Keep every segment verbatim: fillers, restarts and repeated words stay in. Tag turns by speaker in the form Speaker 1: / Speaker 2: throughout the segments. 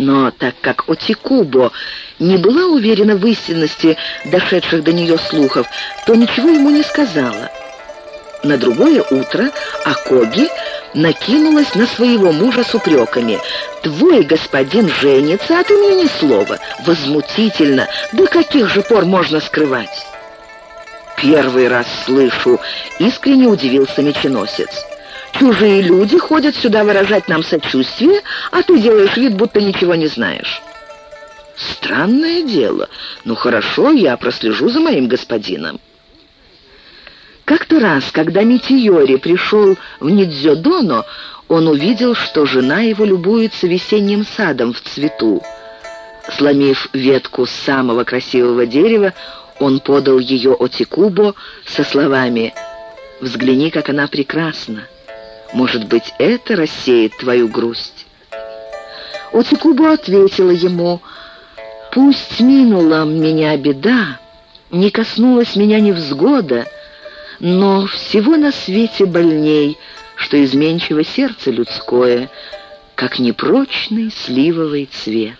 Speaker 1: Но так как Отикубо не была уверена в истинности дошедших до нее слухов, то ничего ему не сказала. На другое утро Акоги накинулась на своего мужа с упреками. «Твой господин женится, а ты мне ни слова. Возмутительно! До каких же пор можно скрывать?» «Первый раз слышу», — искренне удивился меченосец. «Чужие люди ходят сюда выражать нам сочувствие, а ты делаешь вид, будто ничего не знаешь». «Странное дело. Ну хорошо, я прослежу за моим господином». Как-то раз, когда Митиори пришел в Нидзёдоно, он увидел, что жена его любуется весенним садом в цвету. Сломив ветку с самого красивого дерева, он подал ее Отикубо со словами: «Взгляни, как она прекрасна. Может быть, это рассеет твою грусть?» Отикубо ответила ему: «Пусть минула меня беда, не коснулась меня невзгода, но всего на свете больней, что изменчиво сердце людское, как непрочный сливовый цвет».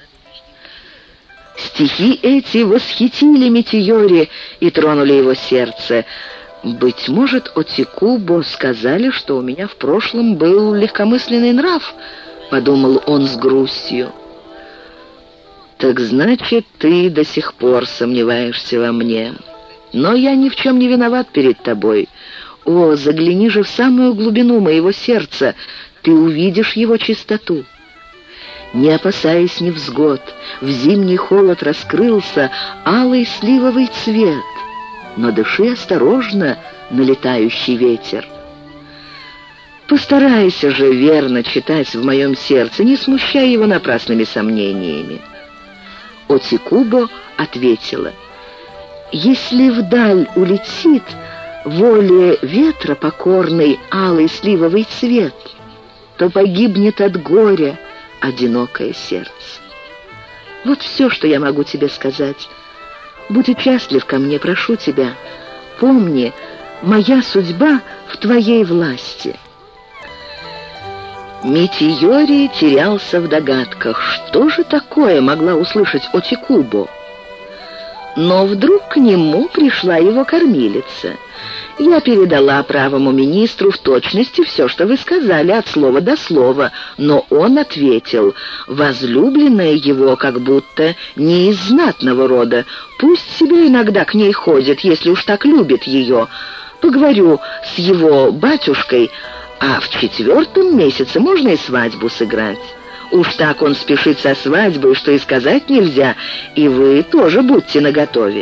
Speaker 1: Стихи эти восхитили Митиори и тронули его сердце. «Быть может, Отикубо сказали, что у меня в прошлом был легкомысленный нрав», — подумал он с грустью. «Так значит, ты до сих пор сомневаешься во мне. Но я ни в чем не виноват перед тобой. О, загляни же в самую глубину моего сердца, ты увидишь его чистоту». Не опасаясь невзгод, в зимний холод раскрылся алый сливовый цвет. Но дыши осторожно, налетающий ветер. Постарайся же верно читать в моем сердце, не смущай его напрасными сомнениями. Отикубо ответила: «Если вдаль улетит воле ветра покорный алый сливовый цвет, то погибнет от горя одинокое сердце. Вот все, что я могу тебе сказать. Будь участлив ко мне, прошу тебя. Помни, моя судьба в твоей власти». Митиори терялся в догадках, что же такое могла услышать Отикубо. Но вдруг к нему пришла его кормилица. «Я передала правому министру в точности все, что вы сказали, от слова до слова, но он ответил: возлюбленная его как будто не из знатного рода, пусть себе иногда к ней ходит, если уж так любит ее. Поговорю с его батюшкой, а в четвертом месяце можно и свадьбу сыграть. Уж так он спешит со свадьбой, что и сказать нельзя, и вы тоже будьте наготове».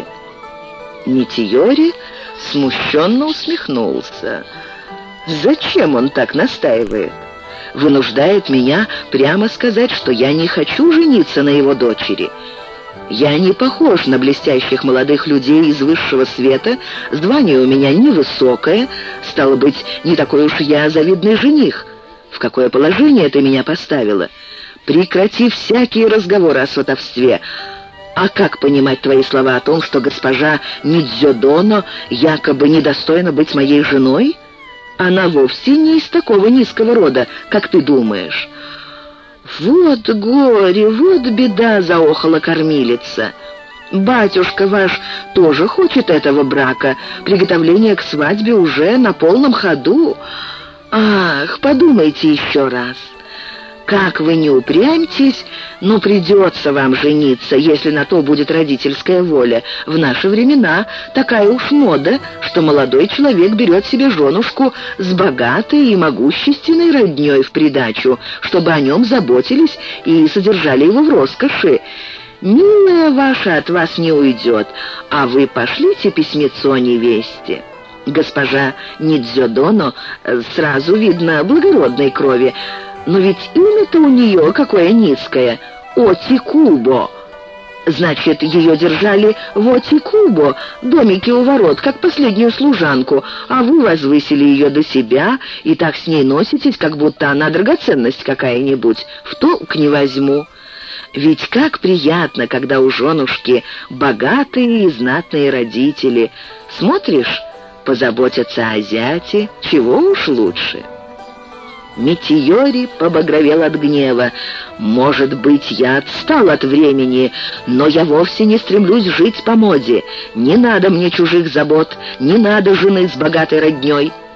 Speaker 1: Митиори смущенно усмехнулся. «Зачем он так настаивает? Вынуждает меня прямо сказать, что я не хочу жениться на его дочери. Я не похож на блестящих молодых людей из высшего света, звание у меня невысокое, стало быть, не такой уж я завидный жених. В какое положение ты меня поставила? Прекрати всякие разговоры о сватовстве. А как понимать твои слова о том, что госпожа Нидзёдоно якобы недостойна быть моей женой? Она вовсе не из такого низкого рода, как ты думаешь». «Вот горе, вот беда», — заохала кормилица. «Батюшка ваш тоже хочет этого брака. Приготовление к свадьбе уже на полном ходу. Ах, подумайте еще раз. Как вы не упрямьтесь, но придется вам жениться, если на то будет родительская воля. В наши времена такая уж мода, что молодой человек берет себе женушку с богатой и могущественной роднёй в придачу, чтобы о нем заботились и содержали его в роскоши. Милая ваша от вас не уйдет, а вы пошлите письмецо невесте». Госпожа Нидзёдоно сразу видно благородной крови, но ведь имя-то у нее какое низкое — Отикубо. Значит, ее держали в Отикубо, домике у ворот, как последнюю служанку, а вы возвысили ее до себя и так с ней носитесь, как будто она драгоценность какая-нибудь. В толк не возьму. Ведь как приятно, когда у женушки богатые и знатные родители. Смотришь, позаботятся о зяте, чего уж лучше». Метеори побагровел от гнева. «Может быть, я отстал от времени, но я вовсе не стремлюсь жить по моде. Не надо мне чужих забот, не надо жены с богатой роднёй.